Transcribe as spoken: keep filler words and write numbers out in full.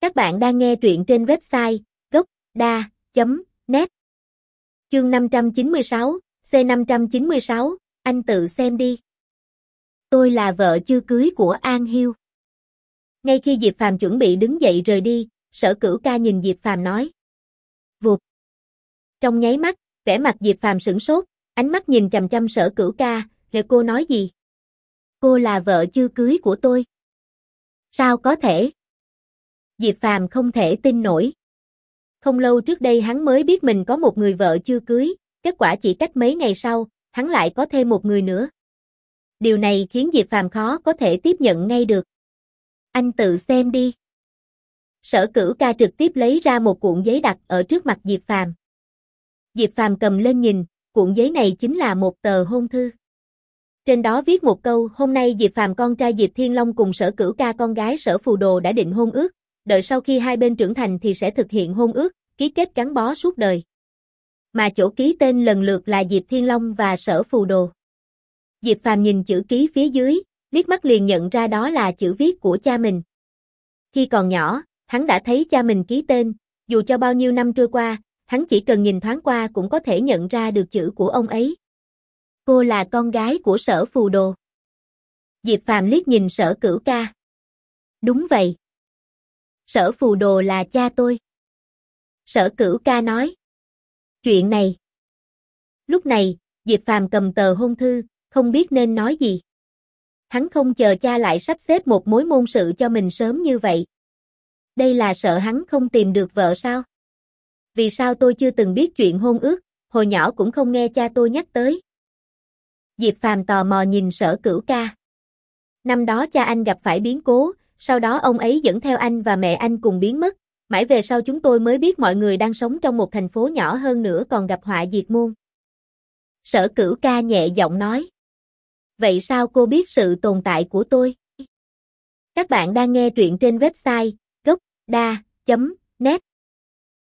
Các bạn đang nghe truyện trên website gốc đa chấm net. Chương năm trăm chín mươi sáu, C năm trăm chín mươi sáu, anh tự xem đi. Tôi là vợ chưa cưới của An Hiêu. Ngay khi Diệp Phàm chuẩn bị đứng dậy rời đi, Sở Cửu Ca nhìn Diệp Phàm nói. Vụt. Trong nháy mắt, vẻ mặt Diệp Phàm sửng sốt, ánh mắt nhìn chằm chằm Sở Cửu Ca, "Liệu cô nói gì? Cô là vợ chưa cưới của tôi." "Sao có thể?" Diệp Phàm không thể tin nổi. Không lâu trước đây hắn mới biết mình có một người vợ chưa cưới, kết quả chỉ cách mấy ngày sau, hắn lại có thêm một người nữa. Điều này khiến Diệp Phàm khó có thể tiếp nhận ngay được. "Anh tự xem đi." Sở Cửu Ca trực tiếp lấy ra một cuộn giấy đặt ở trước mặt Diệp Phàm. Diệp Phàm cầm lên nhìn, cuộn giấy này chính là một tờ hôn thư. Trên đó viết một câu, hôm nay Diệp Phàm con trai Diệp Thiên Long cùng Sở Cửu Ca con gái Sở Phù Đồ đã định hôn ước, đợi sau khi hai bên trưởng thành thì sẽ thực hiện hôn ước, ký kết gắn bó suốt đời. Mà chỗ ký tên lần lượt là Diệp Thiên Long và Sở Phù Đồ. Diệp Phàm nhìn chữ ký phía dưới, liếc mắt liền nhận ra đó là chữ viết của cha mình. Khi còn nhỏ, hắn đã thấy cha mình ký tên, dù cho bao nhiêu năm trôi qua, hắn chỉ cần nhìn thoáng qua cũng có thể nhận ra được chữ của ông ấy. Cô là con gái của Sở Phù Đồ. Diệp Phàm liếc nhìn Sở Cửu Ca. Đúng vậy. Sở Phù Đồ là cha tôi. Sở Cửu Ca nói. Chuyện này. Lúc này, Diệp Phàm cầm tờ hôn thư, không biết nên nói gì. Hắn không chờ cha lại sắp xếp một mối môn sự cho mình sớm như vậy. Đây là sợ hắn không tìm được vợ sao? Vì sao tôi chưa từng biết chuyện hôn ước, hồi nhỏ cũng không nghe cha tôi nhắc tới? Diệp Phàm tò mò nhìn Sở Cửu Ca. Năm đó cha anh gặp phải biến cố, sau đó ông ấy dẫn theo anh và mẹ anh cùng biến mất, mãi về sau chúng tôi mới biết mọi người đang sống trong một thành phố nhỏ hơn nữa còn gặp họa diệt môn. Sở Cửu Ca nhẹ giọng nói. Vậy sao cô biết sự tồn tại của tôi? Các bạn đang nghe truyện trên website gốc đa chấm net.